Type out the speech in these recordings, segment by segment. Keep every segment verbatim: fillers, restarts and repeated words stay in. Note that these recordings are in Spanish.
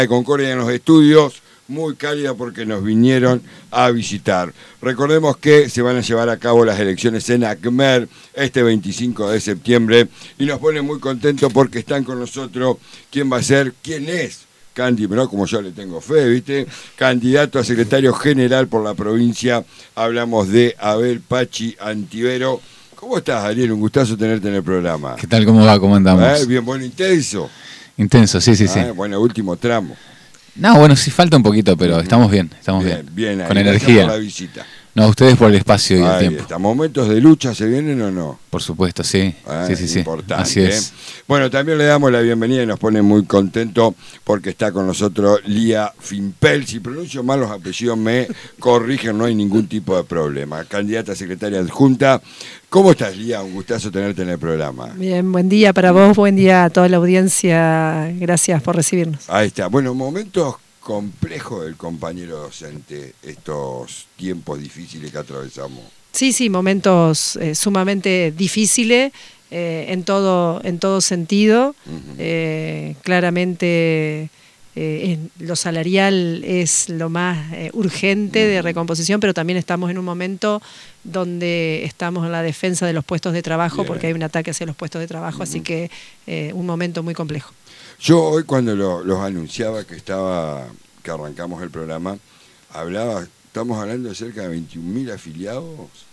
de Concordia en los estudios, muy cálida porque nos vinieron a visitar. Recordemos que se van a llevar a cabo las elecciones en ACMER este veinticinco de septiembre y nos pone muy contentos porque están con nosotros. ¿Quién va a ser? ¿Quién es? Candy, pero como yo le tengo fe, ¿viste? Candidato a secretario general por la provincia. Hablamos de Abel Pachi Antivero. ¿Cómo estás, Ariel? Un gustazo tenerte en el programa. ¿Qué tal? ¿Cómo va? ¿Cómo andamos? ¿Eh? Bien, bueno, intenso. Intenso, sí, sí, sí. ¿Eh? Bueno, último tramo. No, bueno, sí falta un poquito, pero estamos bien, estamos bien. Bien, bien ahí. Con Gracias energía. por la visita. No, ustedes por el espacio y Ahí el tiempo. está. ¿Momentos de lucha se vienen o no? Por supuesto, sí. Ah, sí, sí, sí. Importante. Así es. ¿eh? Bueno, también le damos la bienvenida y nos pone muy contento porque está con nosotros Lía Fimpel. Si pronuncio mal los apellidos me corrigen, no hay ningún tipo de problema. Candidata a secretaria adjunta. ¿Cómo estás, Lía? Un gustazo tenerte en el programa. Bien, buen día para vos, buen día a toda la audiencia. Gracias por recibirnos. Ahí está. Bueno, momentos complejos del compañero docente, estos tiempos difíciles que atravesamos. Sí, sí, momentos eh, sumamente difíciles eh, en todo en todo sentido. Uh-huh. eh, claramente eh, en lo salarial es lo más eh, urgente uh-huh. de recomposición, pero también estamos en un momento donde estamos en la defensa de los puestos de trabajo, Bien. porque hay un ataque hacia los puestos de trabajo, uh-huh. así que eh, un momento muy complejo. Yo hoy cuando lo, los anunciaba que estaba, que arrancamos el programa, hablaba, estamos hablando de cerca de veintiún mil afiliados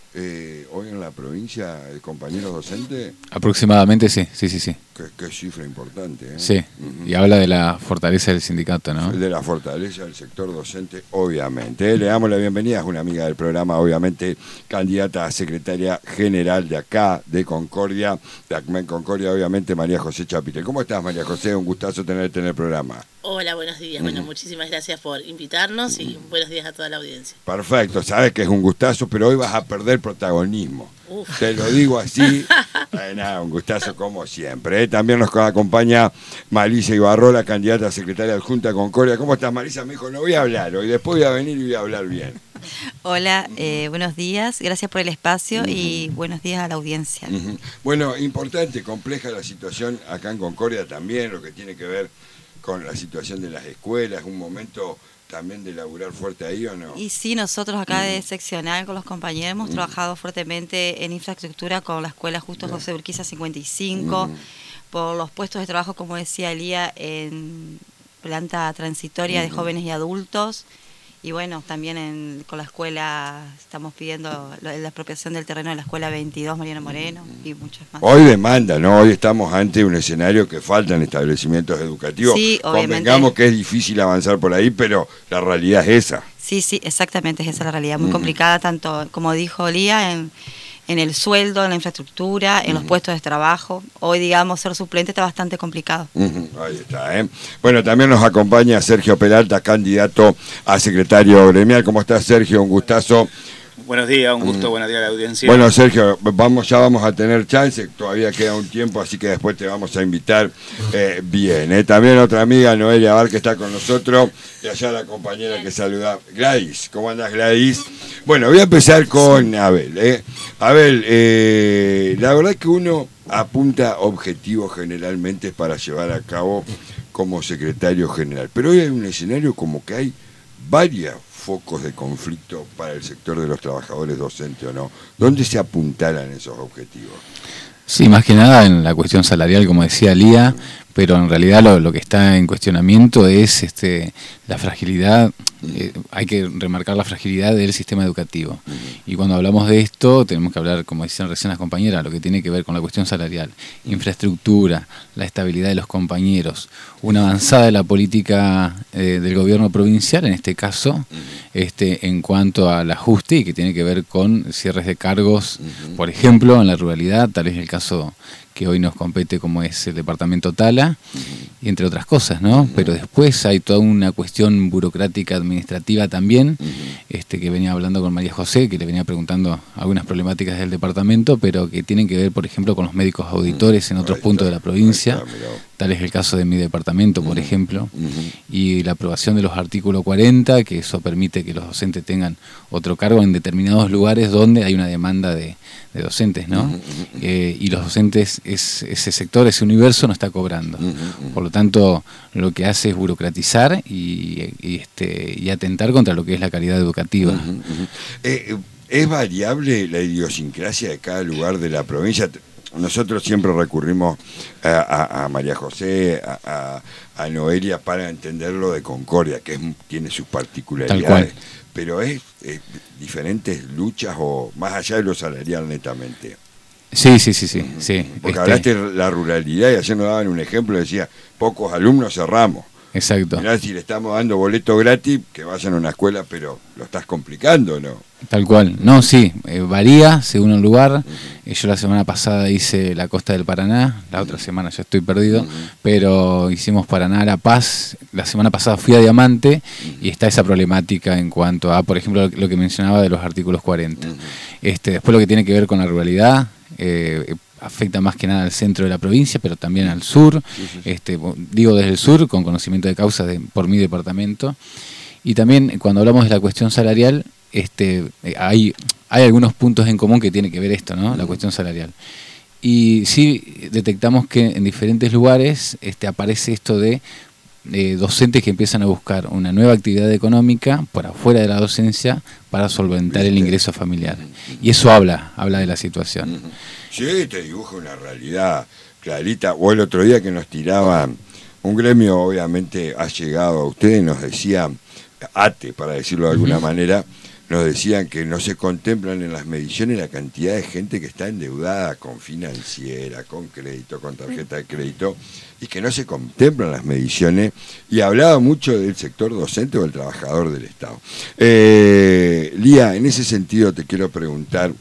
eh, hoy en la provincia de compañeros docentes. Aproximadamente sí, sí, sí, sí. Qué, qué cifra importante, ¿eh? Sí, uh-huh. y habla de la fortaleza del sindicato, ¿no? De la fortaleza del sector docente, obviamente. Le damos la bienvenida, es una amiga del programa, obviamente, candidata a secretaria general de acá, de Concordia, de ACMER Concordia, obviamente, María José Chapitel. ¿Cómo estás, María José? Un gustazo tenerte en el programa. Hola, buenos días. Uh-huh. Bueno, muchísimas gracias por invitarnos y uh-huh. buenos días a toda la audiencia. Perfecto, sabes que es un gustazo, pero hoy vas a perder protagonismo. Uf. Te lo digo así, eh, nada, un gustazo como siempre. ¿eh? También nos acompaña Marisa Ibarrola, candidata a secretaria adjunta Concordia. ¿Cómo estás, Marisa? Me dijo, no voy a hablar hoy, después voy a venir y voy a hablar bien. Hola, eh, buenos días, gracias por el espacio uh-huh. y buenos días a la audiencia. Uh-huh. Bueno, importante, compleja la situación acá en Concordia también, lo que tiene que ver con la situación de las escuelas, un momento también de laburar fuerte ahí, ¿o no? Y sí, nosotros acá de seccional con los compañeros hemos uh-huh. trabajado fuertemente en infraestructura con la escuela Justo yeah. José Urquiza cincuenta y cinco, uh-huh. por los puestos de trabajo, como decía Elía, en planta transitoria uh-huh. de jóvenes y adultos. Y bueno, también en, con la escuela estamos pidiendo la, la apropiación del terreno de la escuela veintidós Mariano Moreno y muchas más. Hoy demanda, ¿no? Hoy estamos ante un escenario que faltan establecimientos educativos. Sí, obviamente. Convengamos que es difícil avanzar por ahí, pero la realidad es esa. Sí, sí, exactamente, es esa la realidad. Muy uh-huh. complicada, tanto como dijo Lía, en, en el sueldo, en la infraestructura, en uh-huh. los puestos de trabajo. Hoy, digamos, ser suplente está bastante complicado. Uh-huh. Ahí está, ¿eh? Bueno, también nos acompaña Sergio Peralta, candidato a secretario gremial. ¿Cómo estás, Sergio? Un gustazo. Buenos días, un gusto, uh-huh. buenos días a la audiencia. Bueno, Sergio, vamos, ya vamos a tener chance, todavía queda un tiempo, así que después te vamos a invitar eh, bien. ¿eh? También otra amiga, Noelia Bar, que está con nosotros, y allá la compañera que saluda, Gladys. ¿Cómo andás, Gladys? Bueno, voy a empezar con Abel. ¿eh? Abel, eh, la verdad que uno apunta objetivos generalmente para llevar a cabo como secretario general, pero hoy hay un escenario como que hay varias focos de conflicto para el sector de los trabajadores docentes, ¿o no? ¿Dónde se apuntaran esos objetivos? Sí, más que nada en la cuestión salarial, como decía Lía, pero en realidad lo, lo que está en cuestionamiento es este, la fragilidad, eh, hay que remarcar la fragilidad del sistema educativo. Y cuando hablamos de esto, tenemos que hablar, como decían recién las compañeras, lo que tiene que ver con la cuestión salarial, infraestructura, la estabilidad de los compañeros, una avanzada de la política eh, del gobierno provincial, en este caso, este, en cuanto al ajuste y que tiene que ver con cierres de cargos, por ejemplo, en la ruralidad, tal vez el caso que hoy nos compete como es el departamento Tala, y entre otras cosas, ¿no? Pero después hay toda una cuestión burocrática administrativa también, este, que venía hablando con María José, que le venía preguntando algunas problemáticas del departamento, pero que tienen que ver, por ejemplo, con los médicos auditores en otros puntos de la provincia, tal es el caso de mi departamento, por uh-huh. ejemplo, uh-huh. y la aprobación de los artículos cuarenta, que eso permite que los docentes tengan otro cargo en determinados lugares donde hay una demanda de, de docentes, ¿no? Uh-huh. Eh, y los docentes, es, ese sector, ese universo no está cobrando. Uh-huh. Por lo tanto, lo que hace es burocratizar y, y, este, y atentar contra lo que es la calidad educativa. Uh-huh. Uh-huh. Eh, ¿Es variable la idiosincrasia de cada lugar de la provincia? Nosotros siempre recurrimos a, a, a María José, a, a, a Noelia para entenderlo de Concordia, que es, tiene sus particularidades. Pero es, es diferentes luchas o más allá de lo salarial netamente. Sí, sí, sí, sí. sí. Porque este... hablaste de la ruralidad y ayer nos daban un ejemplo, decía, pocos alumnos cerramos. Exacto. Mirá, si le estamos dando boleto gratis, que vayan a una escuela, pero lo estás complicando, ¿no? Tal cual. No, sí, eh, varía según el lugar. Uh-huh. Eh, yo la semana pasada hice la costa del Paraná, la otra semana ya estoy perdido, uh-huh. pero hicimos Paraná, La Paz. La semana pasada fui a Diamante uh-huh. y está esa problemática en cuanto a, por ejemplo, lo que mencionaba de los artículos cuarenta. Uh-huh. Este, después lo que tiene que ver con la ruralidad, eh, afecta más que nada al centro de la provincia, pero también al sur, sí, sí, sí. Este, digo desde el sur, con conocimiento de causa de, por mi departamento. Y también cuando hablamos de la cuestión salarial, este, hay, hay algunos puntos en común que tiene que ver esto, ¿no? La cuestión salarial. Y sí detectamos que en diferentes lugares este, aparece esto de eh, docentes que empiezan a buscar una nueva actividad económica por afuera de la docencia para solventar el ingreso familiar. Y eso habla, habla de la situación. Sí, te dibuja una realidad clarita. O el otro día que nos tiraban, un gremio obviamente ha llegado a ustedes, nos decía, A T E, para decirlo de alguna uh-huh. manera, nos decían que no se contemplan en las mediciones la cantidad de gente que está endeudada con financiera, con crédito, con tarjeta de crédito, y que no se contemplan las mediciones, y hablaba mucho del sector docente o del trabajador del Estado. Eh, Lía, en ese sentido te quiero preguntar,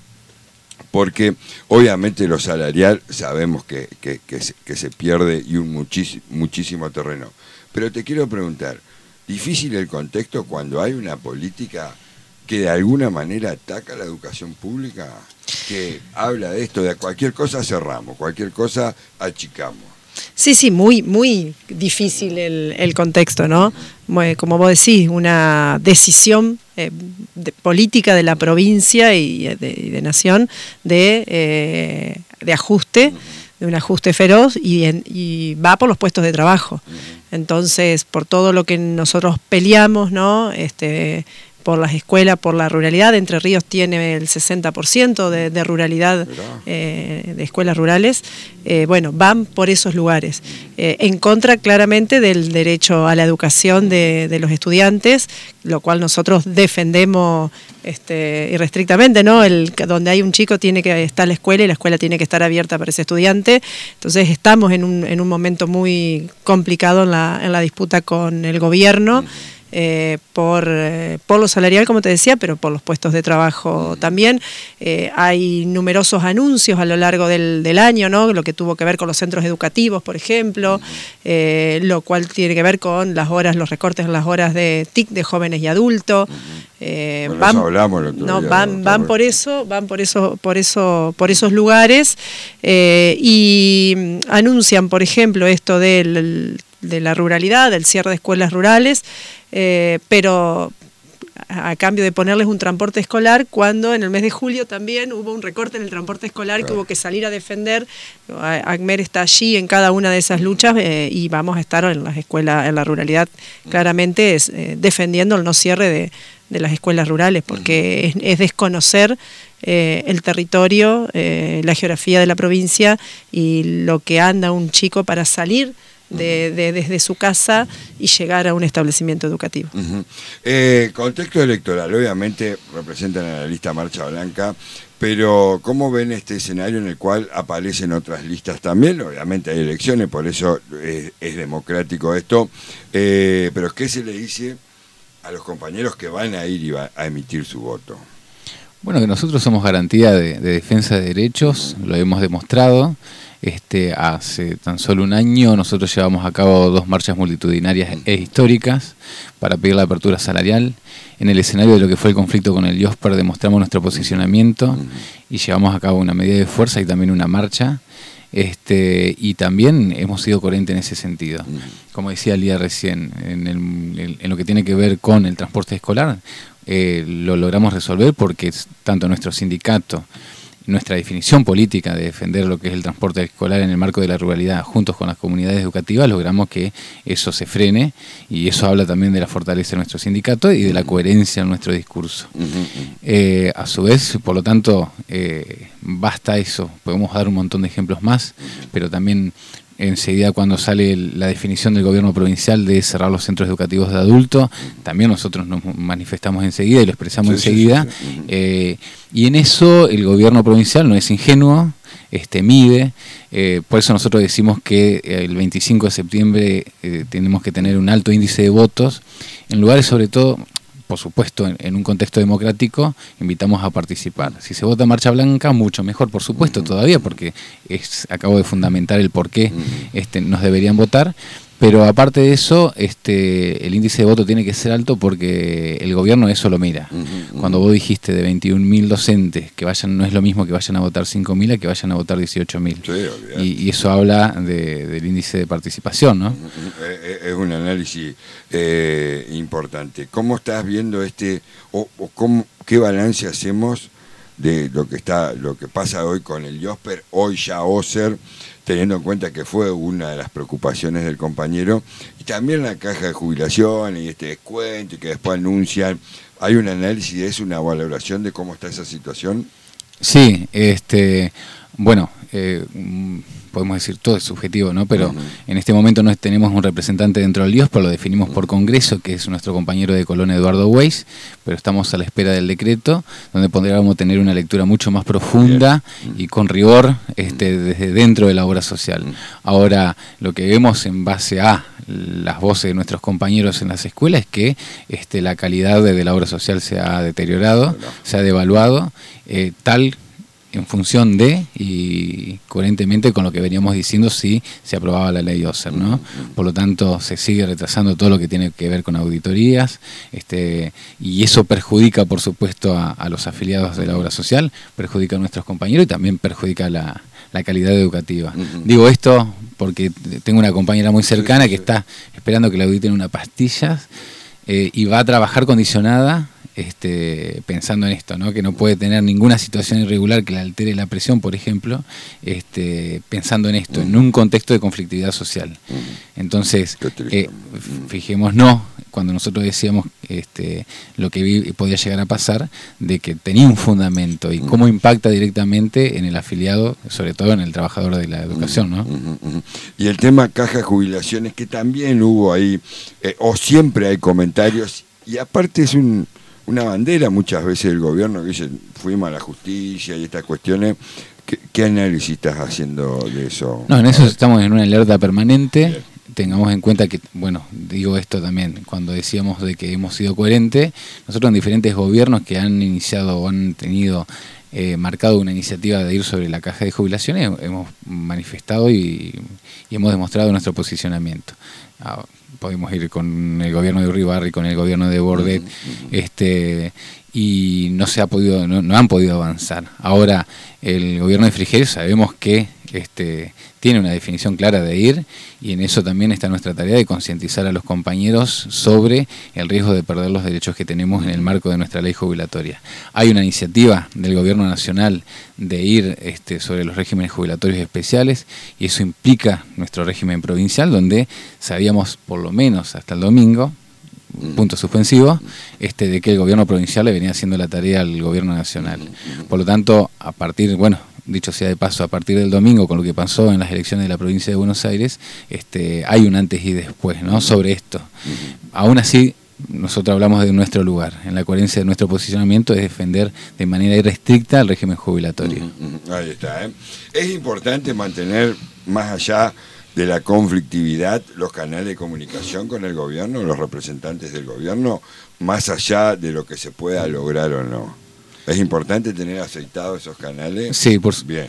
porque obviamente lo salarial sabemos que, que, que, se, que se pierde y un muchis, muchísimo terreno, pero te quiero preguntar, ¿difícil el contexto cuando hay una política que de alguna manera ataca la educación pública, que habla de esto, de cualquier cosa cerramos, cualquier cosa achicamos? Sí, sí, muy, muy difícil el, el contexto, ¿no? Como vos decís, una decisión eh, de, política de la provincia y de, y de nación de, eh, de ajuste, de un ajuste feroz y, en, y va por los puestos de trabajo. Entonces, por todo lo que nosotros peleamos, ¿no? Este, por las escuelas, por la ruralidad. Entre Ríos tiene el sesenta por ciento de, de ruralidad, eh, de escuelas rurales. Eh, bueno, van por esos lugares. Eh, en contra claramente del derecho a la educación de, de los estudiantes, lo cual nosotros defendemos este, irrestrictamente, ¿no? El, donde hay un chico tiene que estar la escuela y la escuela tiene que estar abierta para ese estudiante. Entonces estamos en un, en un momento muy complicado en la, en la disputa con el gobierno. Eh, por, eh, por lo salarial, como te decía, pero por los puestos de trabajo también. Eh, hay numerosos anuncios a lo largo del, del año, ¿no? Lo que tuvo que ver con los centros educativos, por ejemplo, eh, lo cual tiene que ver con las horas, los recortes en las horas de T I C de jóvenes y adultos. Eh, bueno, van, eso hablamos el otro no, día, van, ¿no? van por eso, van por eso, por eso, por esos lugares eh, y anuncian, por ejemplo, esto del de la ruralidad, del cierre de escuelas rurales, eh, pero a, a cambio de ponerles un transporte escolar, cuando en el mes de julio también hubo un recorte en el transporte escolar, claro, que hubo que salir a defender. ACMER está allí en cada una de esas luchas eh, y vamos a estar en las escuelas, en la ruralidad, claramente es, eh, defendiendo el no cierre de, de las escuelas rurales, porque es, es desconocer eh, el territorio, eh, la geografía de la provincia y lo que anda un chico para salir De, de, desde su casa y llegar a un establecimiento educativo. Uh-huh. eh, contexto electoral, obviamente representan a la lista Marcha Blanca, pero ¿cómo ven este escenario en el cual aparecen otras listas también? Obviamente hay elecciones, por eso es, es democrático esto, eh, pero ¿qué se le dice a los compañeros que van a ir y va a emitir su voto? Bueno, que nosotros somos garantía de, de defensa de derechos, uh-huh, lo hemos demostrado. Este, hace tan solo un año nosotros llevamos a cabo dos marchas multitudinarias e históricas para pedir la apertura salarial. En el escenario de lo que fue el conflicto con el IOSPER demostramos nuestro posicionamiento y llevamos a cabo una medida de fuerza y también una marcha. este, y también hemos sido coherentes en ese sentido. Como decía Lía recién, en, el, en lo que tiene que ver con el transporte escolar, eh, lo logramos resolver porque tanto nuestro sindicato, nuestra definición política de defender lo que es el transporte escolar en el marco de la ruralidad, juntos con las comunidades educativas, logramos que eso se frene, y eso habla también de la fortaleza de nuestro sindicato y de la coherencia en nuestro discurso. Eh, a su vez, por lo tanto, eh, basta eso, podemos dar un montón de ejemplos más, pero también enseguida cuando sale la definición del gobierno provincial de cerrar los centros educativos de adultos, también nosotros nos manifestamos enseguida y lo expresamos sí, enseguida. Sí, sí, sí. Eh, y en eso el gobierno provincial no es ingenuo, este, mide, eh, por eso nosotros decimos que el veinticinco de septiembre eh, tenemos que tener un alto índice de votos, en lugares sobre todo... Por supuesto, en, en un contexto democrático, invitamos a participar. Si se vota marcha blanca, mucho mejor, por supuesto, todavía, porque es, acabo de fundamentar el por qué este, nos deberían votar. Pero aparte de eso, este, el índice de voto tiene que ser alto porque el gobierno eso lo mira. Cuando vos dijiste de veintiún mil docentes que vayan, no es lo mismo que vayan a votar cinco mil a que vayan a votar dieciocho mil. Sí, y, y eso habla de, del índice de participación, ¿no? Es un análisis eh, importante. ¿Cómo estás viendo este, o, o cómo, qué balance hacemos de lo que está, lo que pasa hoy con el IOSPER, hoy ya OSER, teniendo en cuenta que fue una de las preocupaciones del compañero, y también la caja de jubilación y este descuento y que después anuncian? ¿Hay un análisis de eso, una valoración de cómo está esa situación? Sí, este, bueno, eh, podemos decir todo es subjetivo, ¿no? Pero uh-huh. en este momento no tenemos un representante dentro del IOSPER, lo definimos uh-huh. por Congreso, que es nuestro compañero de Colón, Eduardo Weiss, pero estamos a la espera del decreto, donde podríamos tener una lectura mucho más profunda uh-huh. y con rigor este, desde dentro de la obra social. Uh-huh. Ahora, lo que vemos en base a las voces de nuestros compañeros en las escuelas es que este, la calidad de, de la obra social se ha deteriorado, uh-huh. se ha devaluado, eh, tal en función de y coherentemente con lo que veníamos diciendo si se aprobaba la ley OSER, ¿no? Por lo tanto, se sigue retrasando todo lo que tiene que ver con auditorías, este, y eso perjudica, por supuesto, a, a los afiliados de la obra social, perjudica a nuestros compañeros y también perjudica la, la calidad educativa. Uh-huh. Digo esto porque tengo una compañera muy cercana sí, sí, sí. que está esperando que le auditen unas pastillas eh, y va a trabajar condicionada Este, pensando en esto, ¿no? Que no puede tener ninguna situación irregular que le altere la presión, por ejemplo, este, pensando en esto, uh-huh. en un contexto de conflictividad social. Uh-huh. Entonces, eh, fijémonos, cuando nosotros decíamos este, lo que vi, podía llegar a pasar, de que tenía un fundamento y uh-huh. cómo impacta directamente en el afiliado, sobre todo en el trabajador de la educación, ¿no? Uh-huh. Uh-huh. Y el tema caja de jubilaciones, que también hubo ahí, eh, o siempre hay comentarios, y aparte es un... una bandera muchas veces del gobierno que dice fuimos a la justicia y estas cuestiones. ¿Qué, qué análisis estás haciendo de eso? No, en eso estamos en una alerta permanente. Bien. Tengamos en cuenta que, bueno, digo esto también, cuando decíamos de que hemos sido coherentes, nosotros en diferentes gobiernos que han iniciado o han tenido eh, marcado una iniciativa de ir sobre la caja de jubilaciones, hemos manifestado y, y hemos demostrado nuestro posicionamiento. Ah, podemos ir con el gobierno de Uribarri, con el gobierno de Bordet, uh-huh. este, y no se ha podido, no, no han podido avanzar. Ahora, el gobierno de Frigerio sabemos que este, tiene una definición clara de ir, y en eso también está nuestra tarea de concientizar a los compañeros sobre el riesgo de perder los derechos que tenemos en el marco de nuestra ley jubilatoria. Hay una iniciativa del gobierno nacional de ir este, sobre los regímenes jubilatorios especiales, y eso implica nuestro régimen provincial, donde sabíamos por lo menos hasta el domingo, punto suspensivo, este, de que el gobierno provincial le venía haciendo la tarea al gobierno nacional. Por lo tanto, a partir, bueno, dicho sea de paso, a partir del domingo, con lo que pasó en las elecciones de la provincia de Buenos Aires, este, hay un antes y después, ¿no?, sobre esto. Aún así, nosotros hablamos de nuestro lugar, en la coherencia de nuestro posicionamiento es defender de manera irrestricta el régimen jubilatorio. Uh-huh. Ahí está, ¿eh? Es importante mantener, más allá de la conflictividad, los canales de comunicación con el gobierno, los representantes del gobierno, más allá de lo que se pueda lograr o no. ¿Es importante tener aceitados esos canales? Sí, por bien.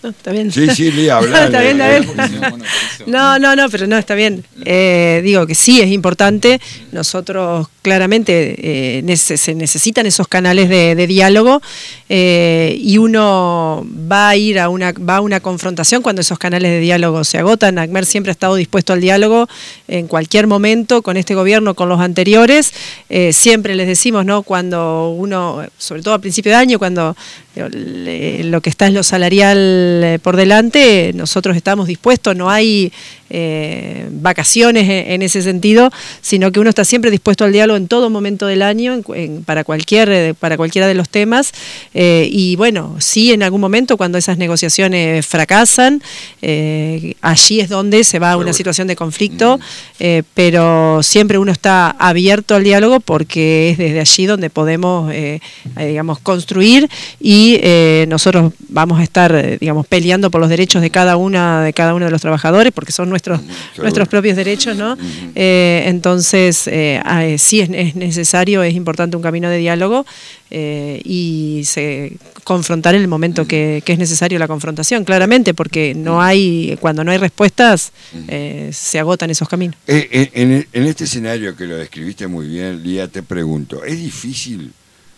No, está bien. Sí, sí, Lía, hablar. Está bien, está bien. No, no, no, pero no, está bien. Eh, digo que sí, es importante. Nosotros claramente eh, nece- se necesitan esos canales de, de diálogo eh, y uno va a ir a una, va a una confrontación cuando esos canales de diálogo se agotan. ACMER siempre ha estado dispuesto al diálogo en cualquier momento, con este gobierno, con los anteriores. Eh, siempre les decimos, ¿no? Cuando uno, sobre todo a principio de año, cuando eh, lo que está es lo salarial por delante, nosotros estamos dispuestos, no hay eh, vacaciones en, en ese sentido, sino que uno está siempre dispuesto al diálogo en todo momento del año, en, en, para, cualquier, para cualquiera de los temas, eh, y bueno, sí, en algún momento cuando esas negociaciones fracasan, eh, allí es donde se va a una situación de conflicto, eh, pero siempre uno está abierto al diálogo porque es desde allí donde podemos, eh, eh, digamos, construir y eh, nosotros vamos a estar, eh, digamos, peleando por los derechos de cada una de cada uno de los trabajadores, porque son nuestros uh-huh. nuestros propios derechos, ¿no? Uh-huh. Eh, entonces, eh, eh, sí es, es necesario, es importante un camino de diálogo eh, y se, confrontar en el momento uh-huh. que, que es necesario la confrontación, claramente, porque no hay, cuando no hay respuestas, eh, se agotan esos caminos. Eh, en, en este escenario que lo describiste muy bien, Lía, te pregunto, ¿es difícil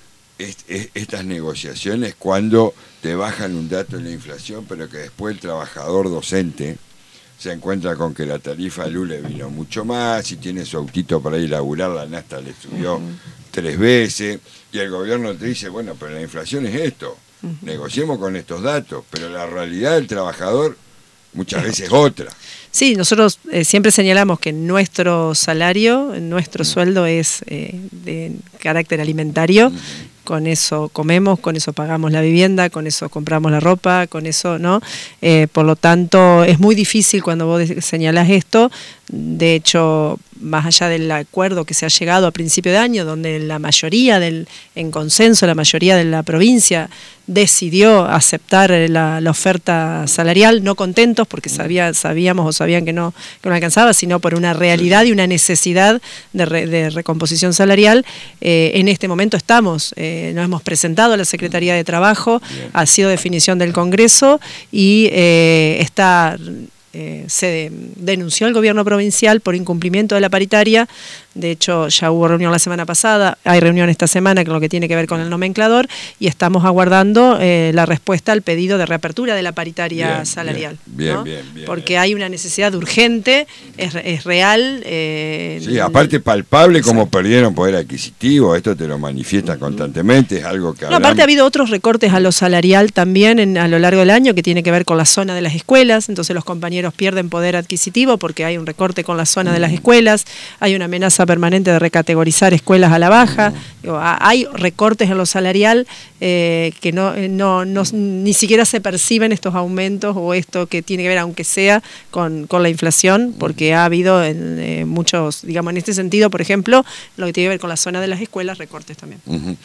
estas negociaciones cuando te bajan un dato en la inflación, pero que después el trabajador docente se encuentra con que la tarifa de luz le vino mucho más, y tiene su autito para ir a laburar, la nafta le subió uh-huh. tres veces, y el gobierno te dice, bueno, pero la inflación es esto, uh-huh. negociemos con estos datos, pero la realidad del trabajador muchas veces es otra. Sí, nosotros eh, siempre señalamos que nuestro salario, nuestro uh-huh. sueldo es eh, de carácter alimentario, uh-huh. con eso comemos, con eso pagamos la vivienda, con eso compramos la ropa, con eso, ¿no? Eh, por lo tanto, es muy difícil cuando vos señalás esto. De hecho, más allá del acuerdo que se ha llegado a principio de año, donde la mayoría, del, en consenso, la mayoría de la provincia decidió aceptar la, la oferta salarial, no contentos porque sabía, sabíamos o sabían que no, que no alcanzaba, sino por una realidad y una necesidad de, re, de recomposición salarial. Eh, en este momento estamos, eh, nos hemos presentado a la Secretaría de Trabajo, ha sido definición del Congreso y eh, está... Eh, se denunció al gobierno provincial por incumplimiento de la paritaria. De hecho, ya hubo reunión la semana pasada, hay reunión esta semana con lo que tiene que ver con el nomenclador y estamos aguardando eh, la respuesta al pedido de reapertura de la paritaria bien, salarial. Bien, ¿no? bien, bien, bien, Porque bien. hay una necesidad urgente, es, es real. Eh, sí, aparte palpable como exacto. Perdieron poder adquisitivo, esto te lo manifiesta constantemente, es algo que... No, aparte ha habido otros recortes a lo salarial también en, a lo largo del año que tiene que ver con la zona de las escuelas, entonces los compañeros pierden poder adquisitivo porque hay un recorte con la zona de las escuelas, hay una amenaza permanente de recategorizar escuelas a la baja, digo, hay recortes en lo salarial eh, que no, no, no ni siquiera se perciben estos aumentos o esto que tiene que ver, aunque sea, con, con la inflación, porque ha habido en, eh, muchos, digamos, en este sentido, por ejemplo, lo que tiene que ver con la zona de las escuelas, recortes también. Uh-huh.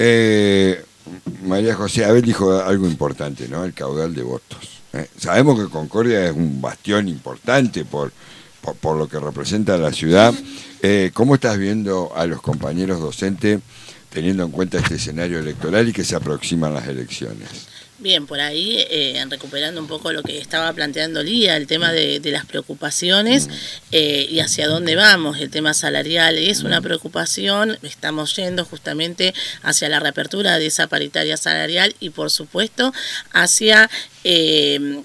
eh, María José Abel dijo algo importante, ¿no? El caudal de votos. Eh, sabemos que Concordia es un bastión importante por, por, por lo que representa la ciudad. Eh, ¿Cómo estás viendo a los compañeros docentes teniendo en cuenta este escenario electoral y que se aproximan las elecciones? Bien, por ahí, eh, recuperando un poco lo que estaba planteando Lía, el tema de, de las preocupaciones eh, y hacia dónde vamos, el tema salarial es una preocupación, estamos yendo justamente hacia la reapertura de esa paritaria salarial y por supuesto hacia... Eh,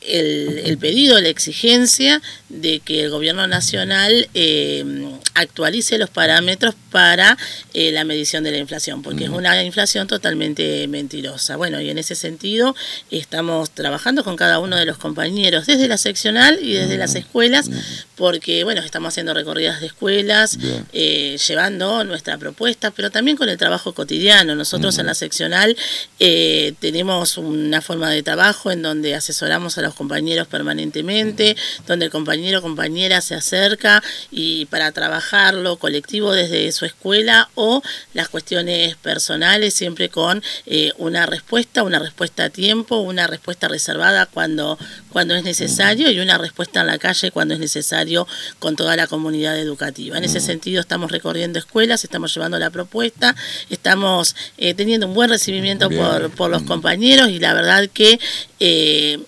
El, el pedido, la exigencia de que el gobierno nacional eh, actualice los parámetros para eh, la medición de la inflación, porque es una inflación totalmente mentirosa. Bueno, y en ese sentido estamos trabajando con cada uno de los compañeros desde la seccional y desde las escuelas, porque bueno, estamos haciendo recorridas de escuelas, eh, llevando nuestra propuesta, pero también con el trabajo cotidiano. Nosotros en la seccional eh, tenemos una forma de trabajo en donde asesoramos a los compañeros permanentemente, donde el compañero o compañera se acerca y para trabajar lo colectivo desde su escuela o las cuestiones personales, siempre con eh, una respuesta, una respuesta a tiempo, una respuesta reservada cuando, cuando es necesario y una respuesta en la calle cuando es necesario con toda la comunidad educativa. En ese sentido estamos recorriendo escuelas, estamos llevando la propuesta, estamos eh, teniendo un buen recibimiento por, por los compañeros y la verdad que eh,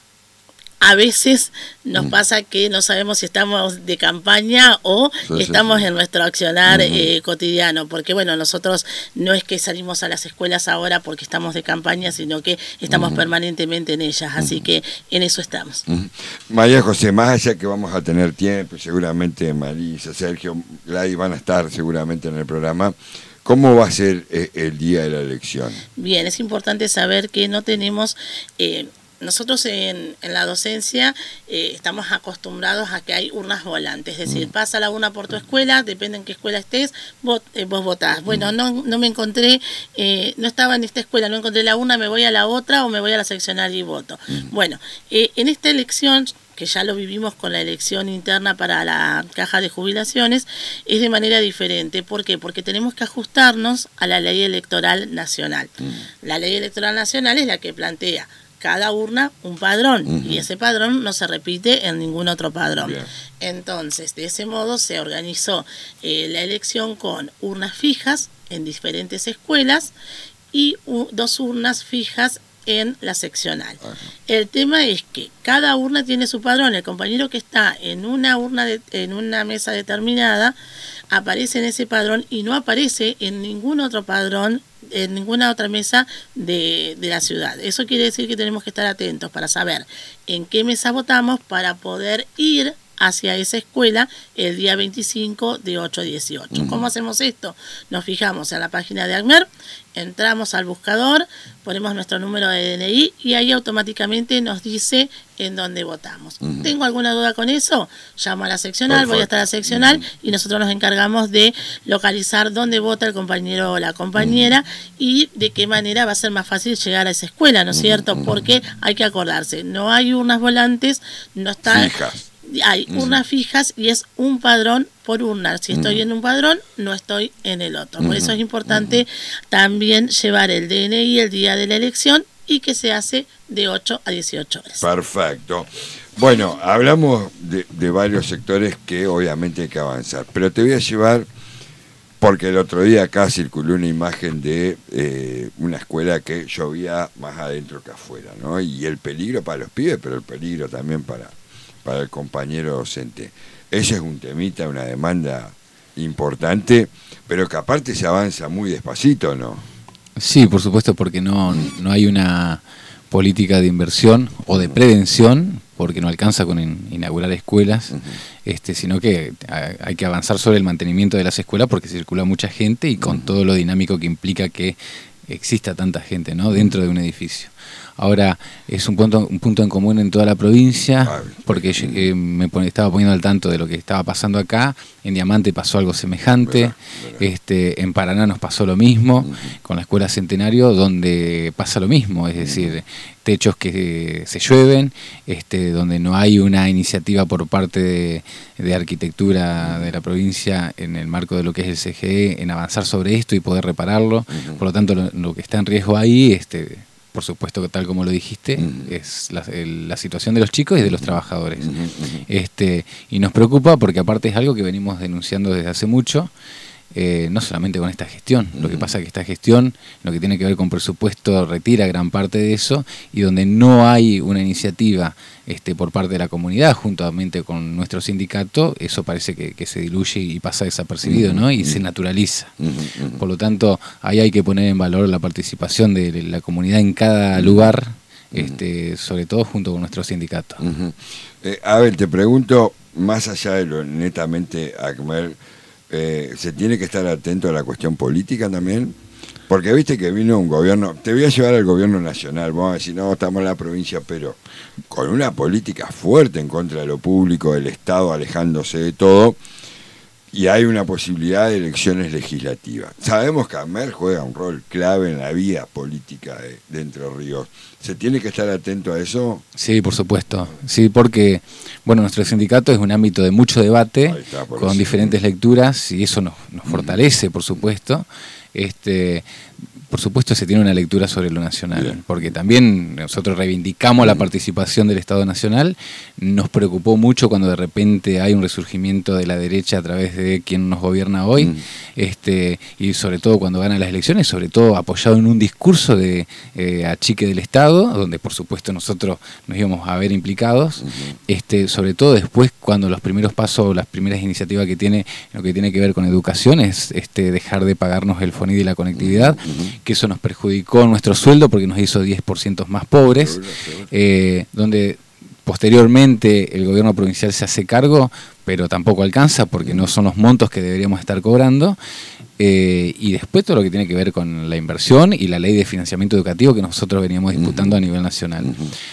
a veces nos pasa que no sabemos si estamos de campaña o sí, estamos sí, sí. en nuestro accionar uh-huh. eh, cotidiano, porque bueno, nosotros no es que salimos a las escuelas ahora porque estamos de campaña, sino que estamos uh-huh. permanentemente en ellas, así uh-huh. que en eso estamos. Uh-huh. María José, más allá que vamos a tener tiempo, seguramente Marisa, Sergio, Gladys van a estar seguramente en el programa, ¿cómo va a ser eh, el día de la elección? Bien, es importante saber que no tenemos... Eh, Nosotros en, en la docencia eh, estamos acostumbrados a que hay urnas volantes, es decir, pasa la urna por tu escuela, depende en qué escuela estés, vos, eh, vos votás. Bueno, no, no me encontré, eh, no estaba en esta escuela, no encontré la urna, me voy a la otra o me voy a la seccional y voto. Bueno, eh, en esta elección, que ya lo vivimos con la elección interna para la caja de jubilaciones, es de manera diferente. ¿Por qué? Porque tenemos que ajustarnos a la ley electoral nacional. La ley electoral nacional es la que plantea cada urna un padrón, uh-huh. y ese padrón no se repite en ningún otro padrón. Bien. Entonces, de ese modo se organizó eh, la elección con urnas fijas en diferentes escuelas y uh, dos urnas fijas en la seccional. Uh-huh. El tema es que cada urna tiene su padrón. El compañero que está en una urna de, en una mesa determinada aparece en ese padrón y no aparece en ningún otro padrón, en ninguna otra mesa de, de la ciudad. Eso quiere decir que tenemos que estar atentos para saber en qué mesa votamos para poder ir hacia esa escuela el día veinticinco de ocho a dieciocho. Uh-huh. ¿Cómo hacemos esto? Nos fijamos en la página de ACMER, entramos al buscador, ponemos nuestro número de D N I y ahí automáticamente nos dice en dónde votamos. Uh-huh. ¿Tengo alguna duda con eso? Llamo a la seccional, Perfecto. voy hasta la seccional uh-huh. y nosotros nos encargamos de localizar dónde vota el compañero o la compañera uh-huh. y de qué manera va a ser más fácil llegar a esa escuela, ¿no es uh-huh. cierto? Porque hay que acordarse, no hay urnas volantes, no está... Fijas. Hay urnas fijas y es un padrón por urna. Si estoy en un padrón, no estoy en el otro. Por eso es importante también llevar el D N I el día de la elección y que se hace de ocho a dieciocho horas. Perfecto. Bueno, hablamos de, de varios sectores que obviamente hay que avanzar, pero te voy a llevar, porque el otro día acá circuló una imagen de eh, una escuela que llovía más adentro que afuera, ¿no? Y el peligro para los pibes, pero el peligro también para... para el compañero docente. Ese es un temita, una demanda importante, pero que aparte se avanza muy despacito, ¿no? Sí, por supuesto, porque no, no hay una política de inversión o de prevención, porque no alcanza con in, inaugurar escuelas, uh-huh. este, sino que hay que avanzar sobre el mantenimiento de las escuelas porque circula mucha gente y con uh-huh. todo lo dinámico que implica que exista tanta gente, ¿no?, dentro de un edificio. Ahora, es un punto, un punto en común en toda la provincia, porque yo, eh, me pone, estaba poniendo al tanto de lo que estaba pasando acá. En Diamante pasó algo semejante, verdad, verdad. Este, en Paraná nos pasó lo mismo, uh-huh. con la Escuela Centenario, donde pasa lo mismo, es decir, uh-huh. techos que se llueven, este, donde no hay una iniciativa por parte de, de arquitectura uh-huh. de la provincia en el marco de lo que es el C G E, en avanzar sobre esto y poder repararlo. Uh-huh. Por lo tanto, lo, lo que está en riesgo ahí, este, por supuesto que tal como lo dijiste, uh-huh. es la, el, la situación de los chicos y de los trabajadores. Uh-huh. Uh-huh. Este, y nos preocupa porque aparte es algo que venimos denunciando desde hace mucho, eh, no solamente con esta gestión. Uh-huh. Lo que pasa es que esta gestión, lo que tiene que ver con presupuesto, retira gran parte de eso, y donde no hay una iniciativa este, por parte de la comunidad, juntamente con nuestro sindicato, eso parece que, que se diluye y pasa desapercibido, uh-huh. ¿no? Y uh-huh. se naturaliza. Uh-huh. Uh-huh. Por lo tanto, ahí hay que poner en valor la participación de la comunidad en cada uh-huh. lugar, este, uh-huh. sobre todo junto con nuestro sindicato. Uh-huh. eh, a ver, te pregunto, más allá de lo netamente ACMER, Eh, ¿se tiene que estar atento a la cuestión política también? Porque viste que vino un gobierno, te voy a llevar al gobierno nacional, vamos a decir, no, estamos en la provincia, pero con una política fuerte en contra de lo público, del Estado alejándose de todo, y hay una posibilidad de elecciones legislativas. Sabemos que AMER juega un rol clave en la vida política de, de Entre Ríos. ¿Se tiene que estar atento a eso? Sí, por supuesto. Sí, porque bueno, nuestro sindicato es un ámbito de mucho debate, está, con eso. diferentes lecturas, y eso nos, nos fortalece, por supuesto. Este, por supuesto se tiene una lectura sobre lo nacional, bien, porque también nosotros reivindicamos mm. la participación del Estado Nacional. Nos preocupó mucho cuando de repente hay un resurgimiento de la derecha a través de quien nos gobierna hoy, mm. este, y sobre todo cuando ganan las elecciones, sobre todo apoyado en un discurso de eh, achique del Estado, donde por supuesto nosotros nos íbamos a ver implicados, mm. este, sobre todo después cuando los primeros pasos, las primeras iniciativas que tiene, lo que tiene que ver con educación es este, dejar de pagarnos el FONID y la conectividad, mm. que eso nos perjudicó nuestro sueldo porque nos hizo diez por ciento más pobres, eh, donde posteriormente el gobierno provincial se hace cargo, pero tampoco alcanza porque no son los montos que deberíamos estar cobrando, eh, y después todo lo que tiene que ver con la inversión y la ley de financiamiento educativo que nosotros veníamos disputando a nivel nacional.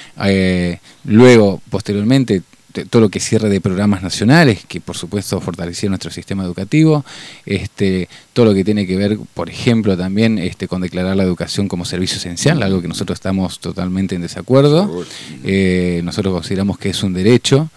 Eh, luego, posteriormente, todo lo que cierre de programas nacionales, que por supuesto fortalecieron nuestro sistema educativo, este, todo lo que tiene que ver, por ejemplo, también este, con declarar la educación como servicio esencial, algo que nosotros estamos totalmente en desacuerdo. Eh, nosotros consideramos que es un derecho,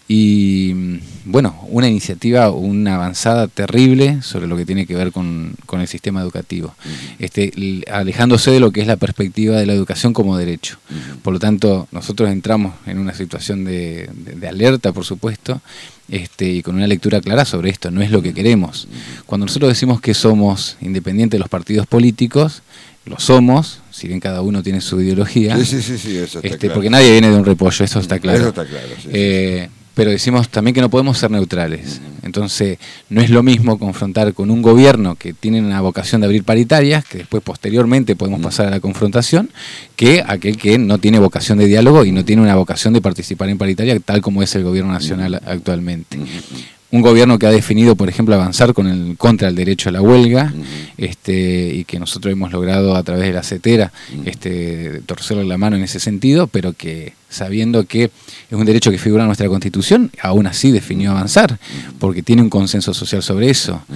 y bueno, una iniciativa, una avanzada terrible sobre lo que tiene que ver con, con el sistema educativo, este, alejándose de lo que es la perspectiva de la educación como derecho. Por lo tanto, nosotros entramos en una situación de, de, de alerta, por supuesto, este, y con una lectura clara sobre esto. No es lo que queremos. Cuando nosotros decimos que somos independientes de los partidos políticos, lo somos, si bien cada uno tiene su ideología, sí, sí, sí, sí, eso está este, claro. Porque nadie viene de un repollo, eso está claro. Eso está claro, sí, eh, sí. Pero decimos también que no podemos ser neutrales. Entonces, no es lo mismo confrontar con un gobierno que tiene una vocación de abrir paritarias, que después posteriormente podemos pasar a la confrontación, que aquel que no tiene vocación de diálogo y no tiene una vocación de participar en paritaria, tal como es el gobierno nacional actualmente. Un gobierno que ha definido, por ejemplo, avanzar con el, contra el derecho a la huelga, uh-huh. este, y que nosotros hemos logrado a través de la CETERA uh-huh. este, torcerle la mano en ese sentido, pero que sabiendo que es un derecho que figura en nuestra Constitución, aún así definió avanzar, uh-huh. porque tiene un consenso social sobre eso. Uh-huh.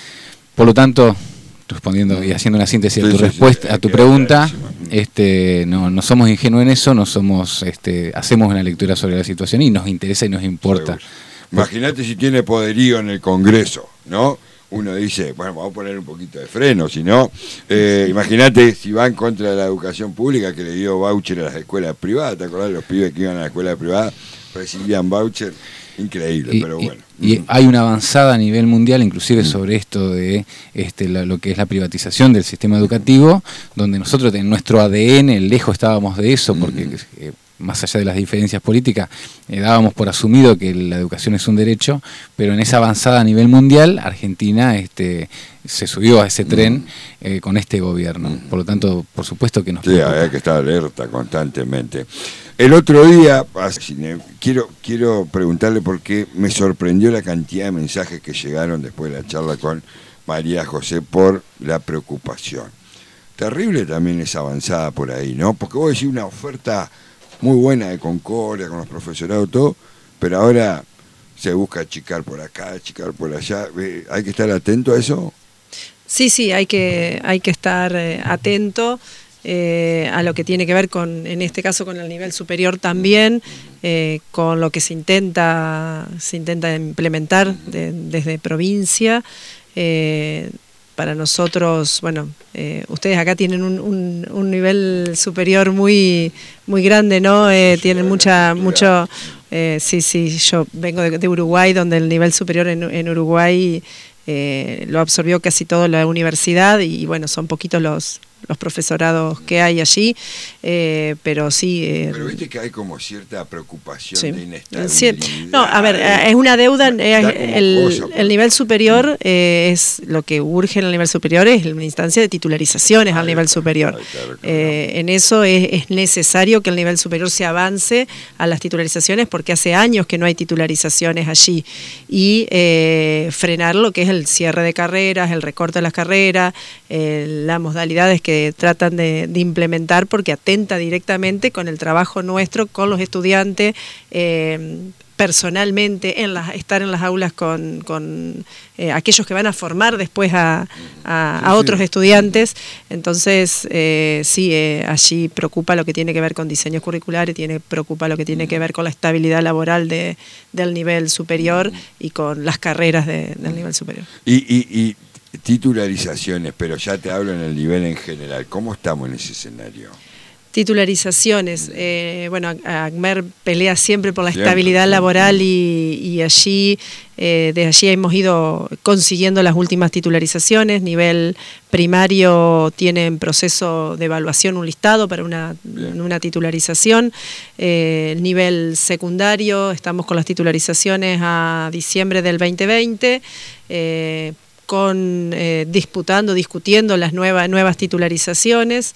Por lo tanto, respondiendo y haciendo una síntesis sí, a tu sí, respuesta, sí, a tu pregunta, este, no, no somos ingenuos en eso, no somos, este, hacemos una lectura sobre la situación y nos interesa y nos importa. Seguro. Imagínate si tiene poderío en el Congreso, ¿no? Uno dice, bueno, vamos a poner un poquito de freno, si no, eh, imagínate si van contra la educación pública que le dio voucher a las escuelas privadas. ¿Te acordás de los pibes que iban a la escuela privada? Recibían voucher, increíble, y, pero bueno. Y, y hay una avanzada a nivel mundial, inclusive sobre esto de este, la, lo que es la privatización del sistema educativo, donde nosotros en nuestro A D N lejos estábamos de eso, porque... Eh, más allá de las diferencias políticas, eh, dábamos por asumido que la educación es un derecho, pero en esa avanzada a nivel mundial, Argentina este, se subió a ese tren eh, con este gobierno. Por lo tanto, por supuesto que nos sí, preocupa. Hay que estar alerta constantemente. El otro día, quiero, quiero preguntarle porque me sorprendió la cantidad de mensajes que llegaron después de la charla con María José por la preocupación. Terrible también esa avanzada por ahí, ¿no? Porque vos decís una oferta muy buena de Concordia, con los profesorados, todo, pero ahora se busca achicar por acá, achicar por allá. ¿Hay que estar atento a eso? Sí, sí, hay que, hay que estar eh, atento eh, a lo que tiene que ver con, en este caso, con el nivel superior también, eh, con lo que se intenta, se intenta implementar de, desde provincia. Eh, Para nosotros, bueno, eh, ustedes acá tienen un, un, un nivel superior muy muy grande, ¿no? Eh, tienen mucha, mucho, eh, sí, sí, yo vengo de, de Uruguay, donde el nivel superior en, en Uruguay eh, lo absorbió casi toda la universidad y, bueno, son poquitos los, los profesorados que hay allí, eh, pero sí... Eh, pero viste que hay como cierta preocupación sí, de inestabilidad. Sí, no, a ver, es una deuda, eh, el, cosa, el nivel superior eh, es lo que urge en el nivel superior, es una instancia de titularizaciones ay, al nivel superior. Ay, claro, claro. Eh, en eso es, es necesario que el nivel superior se avance a las titularizaciones porque hace años que no hay titularizaciones allí y eh, frenar lo que es el cierre de carreras, el recorte de las carreras, eh, las modalidades que que tratan de, de implementar porque atenta directamente con el trabajo nuestro, con los estudiantes, eh, personalmente, en las, estar en las aulas con, con eh, aquellos que van a formar después a, a, a otros estudiantes. Entonces, eh, sí, eh, allí preocupa lo que tiene que ver con diseños curriculares, tiene, preocupa lo que tiene que ver con la estabilidad laboral de, del nivel superior y con las carreras de, del nivel superior. Y, y, y titularizaciones, pero ya te hablo en el nivel en general. ¿Cómo estamos en ese escenario? Titularizaciones. Eh, bueno, ACMER pelea siempre por la Siempre, estabilidad sí. laboral y, y allí, eh, desde allí hemos ido consiguiendo las últimas titularizaciones. Nivel primario tiene en proceso de evaluación un listado para una, una titularización. Eh, nivel secundario, estamos con las titularizaciones a diciembre del veinte veinte. Eh, con eh, disputando, discutiendo las nuevas, nuevas titularizaciones.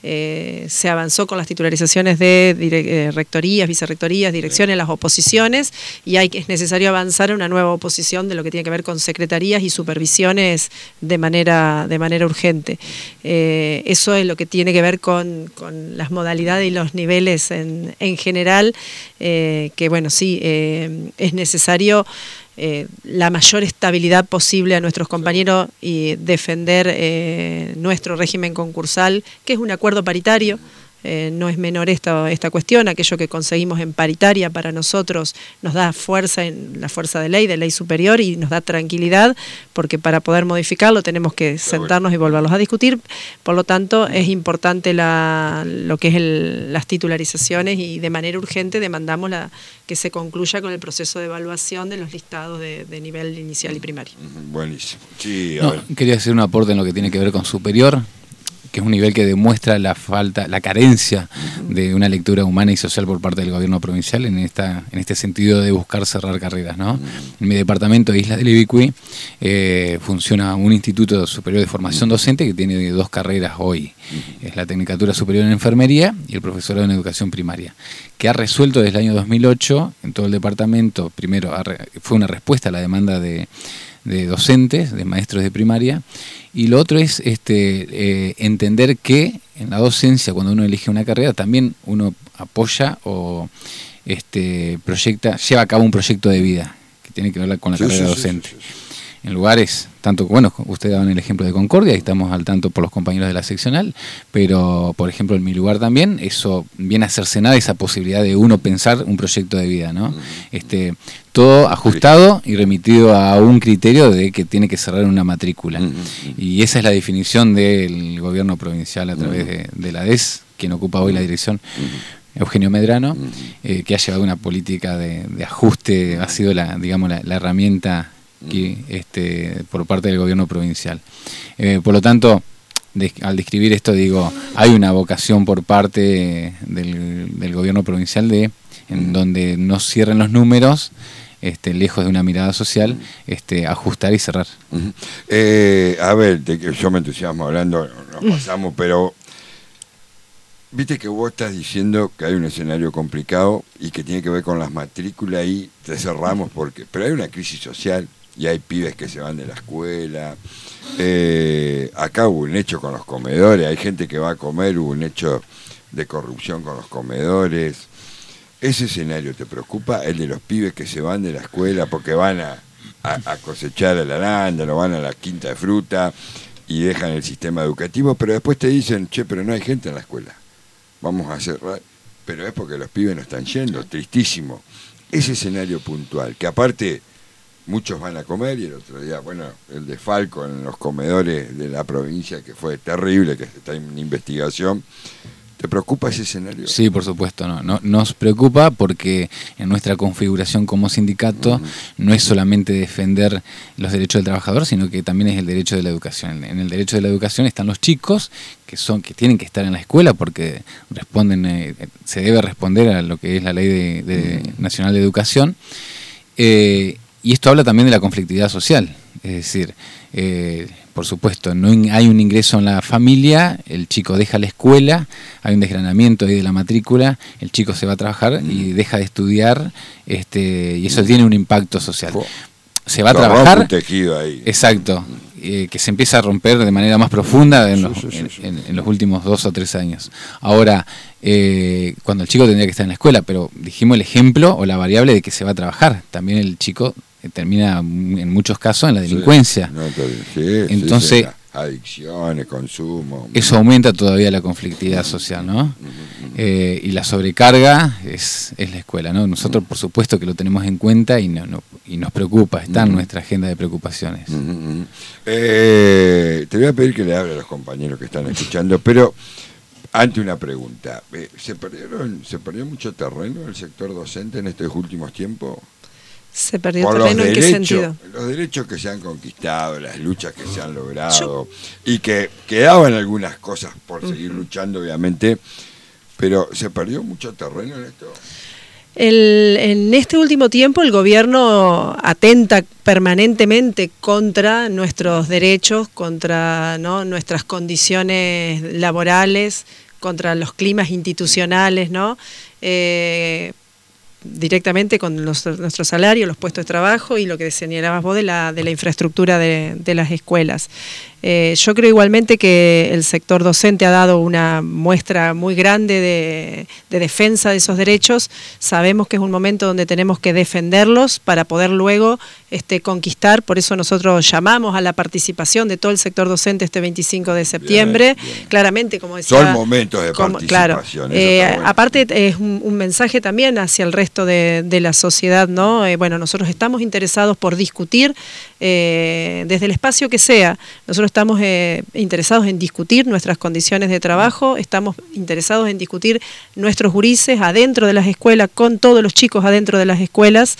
Eh, se avanzó con las titularizaciones de dire- eh, rectorías, vicerrectorías, direcciones, las oposiciones, y hay que, es necesario avanzar en una nueva oposición de lo que tiene que ver con secretarías y supervisiones de manera, de manera urgente. Eh, eso es lo que tiene que ver con, con las modalidades y los niveles en, en general, eh, que bueno, sí, eh, es necesario Eh, la mayor estabilidad posible a nuestros compañeros y defender eh, nuestro régimen concursal, que es un acuerdo paritario. Eh, no es menor esta, esta cuestión, aquello que conseguimos en paritaria para nosotros nos da fuerza, en la fuerza de ley, de ley superior, y nos da tranquilidad, porque para poder modificarlo tenemos que sentarnos y volverlos a discutir. Por lo tanto, es importante la, lo que es el, las titularizaciones, y de manera urgente demandamos la, que se concluya con el proceso de evaluación de los listados de, de nivel inicial y primario. Buenísimo. Sí, a No, ver. quería hacer un aporte en lo que tiene que ver con superior, que es un nivel que demuestra la falta, la carencia de una lectura humana y social por parte del gobierno provincial en esta, en este sentido de buscar cerrar carreras, ¿no? En mi departamento de Islas del Ibicuí eh, funciona un instituto superior de formación docente que tiene dos carreras hoy. Es la Tecnicatura Superior en Enfermería y el profesorado en Educación Primaria, que ha resuelto desde el año dos mil ocho en todo el departamento. Primero, fue una respuesta a la demanda de de docentes, de maestros de primaria, y lo otro es este eh, entender que en la docencia, cuando uno elige una carrera, también uno apoya o este proyecta, lleva a cabo un proyecto de vida que tiene que ver con la Sí, carrera sí, sí, docente. sí, sí, sí. En lugares, tanto, bueno, ustedes daban el ejemplo de Concordia y estamos al tanto por los compañeros de la seccional, pero por ejemplo en mi lugar también, eso viene a cercenar esa posibilidad de uno pensar un proyecto de vida, ¿no? Este, todo ajustado y remitido a un criterio de que tiene que cerrar una matrícula. Y esa es la definición del gobierno provincial a través de, de la D E S, quien ocupa hoy la dirección. Eugenio Medrano, eh, que ha llevado una política de, de ajuste, ha sido la, digamos, la, la herramienta que, este, por parte del gobierno provincial. Eh, por lo tanto, de, al describir esto digo, hay una vocación por parte del, del gobierno provincial de, en donde no cierren los números, este, lejos de una mirada social, este, ajustar y cerrar. Uh-huh. eh, a ver, de que yo me entusiasmo hablando, nos pasamos, pero viste que vos estás diciendo que hay un escenario complicado y que tiene que ver con las matrículas y te cerramos porque, pero hay una crisis social y hay pibes que se van de la escuela. Eh, acá hubo un hecho con los comedores, hay gente que va a comer, hubo un hecho de corrupción con los comedores. ¿Ese escenario te preocupa? El de los pibes que se van de la escuela porque van a, a, a cosechar el arándano, van a la quinta de fruta y dejan el sistema educativo, pero después te dicen, che, pero no hay gente en la escuela, vamos a cerrar, pero es porque los pibes no están yendo, tristísimo. Ese escenario puntual, que aparte muchos van a comer, y el otro día, bueno, el de Falco en los comedores de la provincia, que fue terrible, que está en investigación. ¿Te preocupa ese escenario? Sí, por supuesto, no, no nos preocupa porque en nuestra configuración como sindicato uh-huh. no es solamente defender los derechos del trabajador, sino que también es el derecho de la educación. En el derecho de la educación están los chicos que son que tienen que estar en la escuela porque responden, eh, se debe responder a lo que es la ley de, de uh-huh. nacional de educación. Eh, y esto habla también de la conflictividad social, es decir, eh, por supuesto, no hay un ingreso en la familia, el chico deja la escuela, hay un desgranamiento ahí de la matrícula, el chico se va a trabajar mm. y deja de estudiar, este, y eso mm. tiene un impacto social. Se va a Se trabajar. Un tejido ahí. Exacto. eh, que se empieza a romper de manera más profunda en los, sí, sí, en, sí. en, en los últimos dos o tres años. Ahora, eh, cuando el chico tendría que estar en la escuela, pero dijimos el ejemplo o la variable de que se va a trabajar. También el chico eh, termina en muchos casos en la delincuencia. Sí, no, sí, Entonces, sí, sí, adicciones, consumo. Eso aumenta todavía la conflictividad social, ¿no? Eh, y la sobrecarga es, es la escuela, ¿no? Nosotros, por supuesto, que lo tenemos en cuenta y, no, no, y nos preocupa, está en nuestra agenda de preocupaciones. Uh-huh. eh, te voy a pedir que le hable a los compañeros que están escuchando, pero ante una pregunta, eh, ¿se perdieron, se perdió mucho terreno en el sector docente en estos últimos tiempos? ¿Se perdió Por terreno los en qué derechos, sentido? los derechos que se han conquistado, las luchas que se han logrado, Yo... y que quedaban algunas cosas por uh-huh. seguir luchando, obviamente, pero ¿se perdió mucho terreno en esto? El, en este último tiempo el gobierno atenta permanentemente contra nuestros derechos, contra ¿no? nuestras condiciones laborales, contra los climas institucionales, ¿no? Eh, directamente con los, nuestro salario, los puestos de trabajo y lo que señalabas vos de la, de la infraestructura de, de las escuelas. Eh, yo creo igualmente que el sector docente ha dado una muestra muy grande de, de defensa de esos derechos. Sabemos que es un momento donde tenemos que defenderlos para poder luego este, conquistar. Por eso nosotros llamamos a la participación de todo el sector docente este veinticinco de septiembre. Bien, bien. Claramente, como decía... Son momentos de como, participación. Claro, eh, bueno. Aparte es un, un mensaje también hacia el resto de, de la sociedad, ¿no? Eh, bueno, nosotros estamos interesados por discutir eh, desde el espacio que sea. Nosotros estamos eh, interesados en discutir nuestras condiciones de trabajo, estamos interesados en discutir nuestros gurises adentro de las escuelas, con todos los chicos adentro de las escuelas,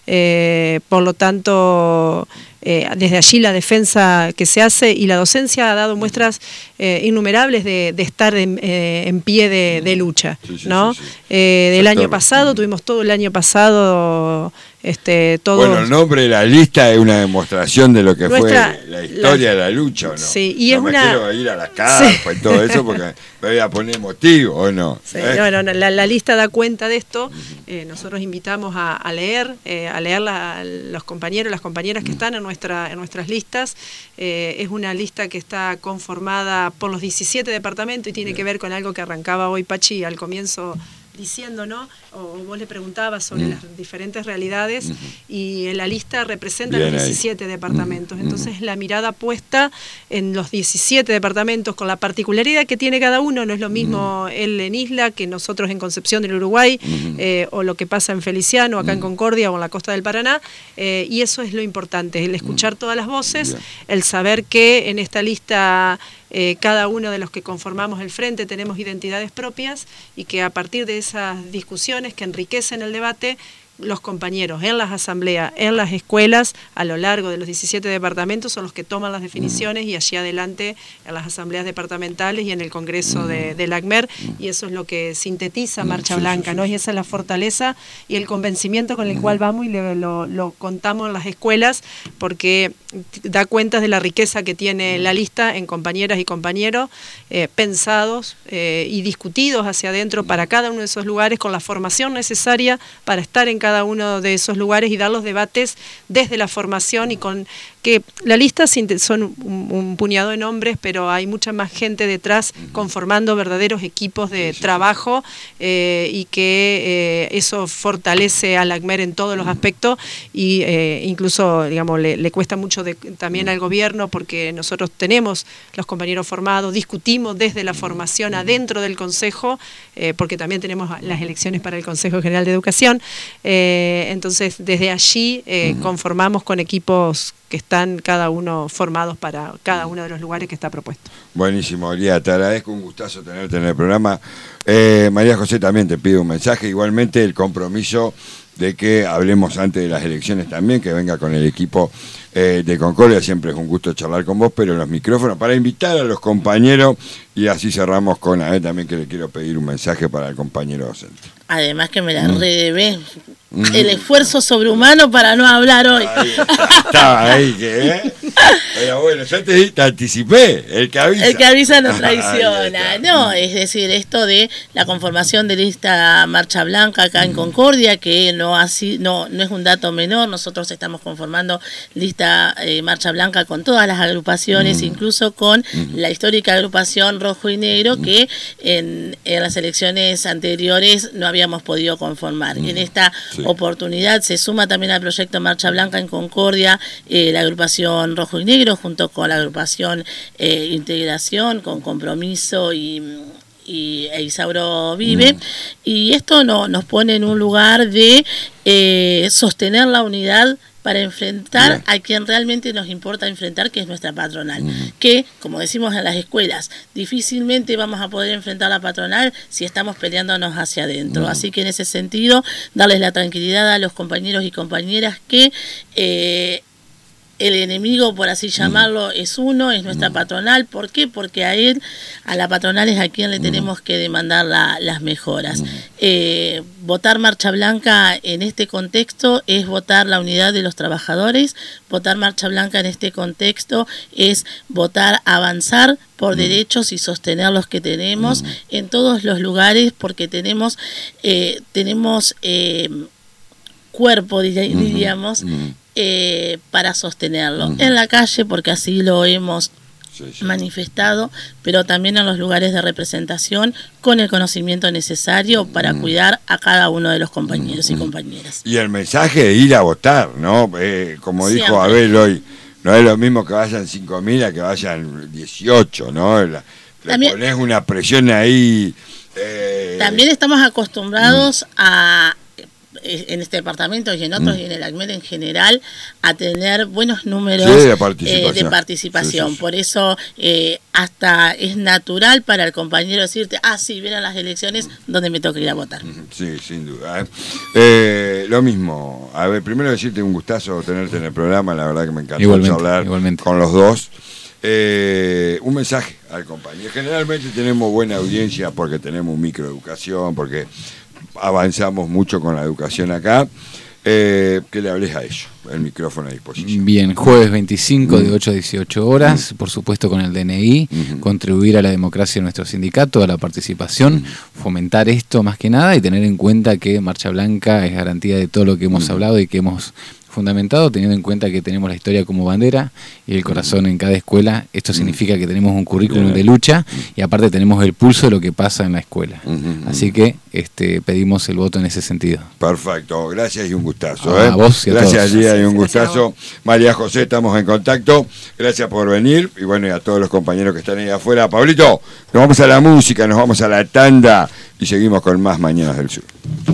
eh, por lo tanto... Eh, desde allí la defensa que se hace y la docencia ha dado muestras eh, innumerables de, de estar en, eh, en pie de, de lucha, sí, sí, ¿no? Sí, sí. Eh, del año pasado, tuvimos todo el año pasado... Este, todo... Bueno, el nombre de la lista es una demostración de lo que Nuestra, fue la historia la, de la lucha, ¿o no? Sí, y no es me una... quiero ir a la carpa sí. y todo eso porque me voy a poner emotivo, ¿o no? Sí, ¿Eh? no, no, la, la lista da cuenta de esto. Eh, nosotros invitamos a, a leer, eh, a leer la, los compañeros, las compañeras que están en, nuestra, en nuestras listas. Eh, es una lista que está conformada por los diecisiete departamentos y tiene Bien. que ver con algo que arrancaba hoy Pachi al comienzo diciendo, ¿no? O vos le preguntabas sobre mm. las diferentes realidades mm-hmm. y en la lista representa Bien los diecisiete ahí. departamentos. Mm-hmm. Entonces la mirada puesta en los diecisiete departamentos con la particularidad que tiene cada uno, no es lo mismo mm-hmm. él en Isla que nosotros en Concepción del Uruguay mm-hmm. eh, o lo que pasa en Feliciano, acá mm-hmm. en Concordia o en la costa del Paraná, eh, y eso es lo importante, el escuchar mm-hmm. todas las voces, Bien. el saber que en esta lista eh, cada uno de los que conformamos el frente tenemos identidades propias y que a partir de esas discusiones que enriquecen el debate, los compañeros en las asambleas, en las escuelas, a lo largo de los diecisiete departamentos, son los que toman las definiciones y allí adelante en las asambleas departamentales y en el Congreso de, del ACMER, y eso es lo que sintetiza Marcha Blanca, ¿no? Y esa es la fortaleza y el convencimiento con el cual vamos y le, lo, lo contamos en las escuelas, porque da cuenta de la riqueza que tiene la lista en compañeras y compañeros eh, pensados eh, y discutidos hacia adentro para cada uno de esos lugares con la formación necesaria para estar en cada uno de esos lugares y dar los debates desde la formación y con que la lista son un, un puñado de nombres, pero hay mucha más gente detrás conformando verdaderos equipos de trabajo eh, y que eh, eso fortalece al ACMER en todos los aspectos y eh, incluso digamos le, le cuesta mucho de, también al gobierno porque nosotros tenemos los compañeros formados, discutimos desde la formación adentro del Consejo, eh, porque también tenemos las elecciones para el Consejo General de Educación, eh, entonces desde allí eh, conformamos con equipos que están cada uno formados para cada uno de los lugares que está propuesto. Buenísimo, Lía, te agradezco, un gustazo tenerte en el programa. Eh, María José también te pido un mensaje, igualmente el compromiso de que hablemos antes de las elecciones también, que venga con el equipo eh, de Concordia, siempre es un gusto charlar con vos, pero en los micrófonos, para invitar a los compañeros, y así cerramos con a ver también que le quiero pedir un mensaje para el compañero docente. Además que me la mm. redebé, Mm. El esfuerzo sobrehumano para no hablar hoy. Ahí está, estaba ahí, que, ¿eh? Pero bueno, yo te, te anticipé, el que avisa. El que avisa no traiciona. No, es decir, esto de la conformación de lista Marcha Blanca acá mm. en Concordia, que no, así, no, no es un dato menor, nosotros estamos conformando lista eh, Marcha Blanca con todas las agrupaciones, mm. incluso con mm. la histórica agrupación Rojo y Negro, mm. que en, en las elecciones anteriores no habíamos podido conformar. Mm. En esta sí. oportunidad se suma también al proyecto Marcha Blanca en Concordia eh, la agrupación Rojo y Negro junto con la agrupación eh, Integración, con Compromiso y, y e Isauro Vive, mm. y esto no, nos pone en un lugar de eh, sostener la unidad para enfrentar Bien. a quien realmente nos importa enfrentar, que es nuestra patronal. Mm. Que, como decimos en las escuelas, difícilmente vamos a poder enfrentar a la patronal si estamos peleándonos hacia adentro. Mm. Así que en ese sentido, darles la tranquilidad a los compañeros y compañeras que eh, el enemigo, por así llamarlo, mm. es uno, es nuestra mm. patronal. ¿Por qué? Porque a él, a la patronal es a quien le mm. tenemos que demandar la, las mejoras. Mm. Eh, votar Marcha Blanca en este contexto es votar la unidad de los trabajadores. Votar Marcha Blanca en este contexto es votar avanzar por mm. derechos y sostener los que tenemos mm. en todos los lugares, porque tenemos, eh, tenemos eh, cuerpo, diríamos, mm. Eh, para sostenerlo uh-huh. en la calle, porque así lo hemos sí, sí. manifestado, pero también en los lugares de representación con el conocimiento necesario para uh-huh. cuidar a cada uno de los compañeros uh-huh. y compañeras. Y el mensaje de ir a votar, ¿no? Eh, como Siempre. dijo Abel hoy, no es lo mismo que vayan cinco mil a que vayan dieciocho, ¿no? La, le pones una presión ahí. Eh... También estamos acostumbrados uh-huh. a en este departamento y en otros mm. y en el ACMED en general a tener buenos números sí, de participación, eh, de participación. Sí, sí. Por eso eh, hasta es natural para el compañero decirte, ah sí, vienen las elecciones donde me toca ir a votar. Sí, sin duda. ¿eh? Eh, lo mismo, a ver, primero decirte un gustazo tenerte en el programa, la verdad que me encantó igualmente, hablar igualmente. con los dos. Eh, un mensaje al compañero. Generalmente tenemos buena audiencia porque tenemos microeducación, porque avanzamos mucho con la educación acá. Eh, que le hables a ellos, el micrófono a disposición. Bien, jueves veinticinco de ocho a dieciocho horas, uh-huh. por supuesto con el D N I, uh-huh. contribuir a la democracia de nuestro sindicato, a la participación, uh-huh. fomentar esto más que nada y tener en cuenta que Marcha Blanca es garantía de todo lo que hemos uh-huh. hablado y que hemos fundamentado, teniendo en cuenta que tenemos la historia como bandera y el corazón en cada escuela. Esto significa que tenemos un currículum de lucha y aparte tenemos el pulso de lo que pasa en la escuela. Así que este, pedimos el voto en ese sentido. Perfecto, gracias y un gustazo. A, ¿eh? a vos y a gracias, todos. Lía, y un gustazo. María José, estamos en contacto. Gracias por venir y bueno, y a todos los compañeros que están ahí afuera. Pablito, nos vamos a la música, nos vamos a la tanda y seguimos con más Mañanas del Sur.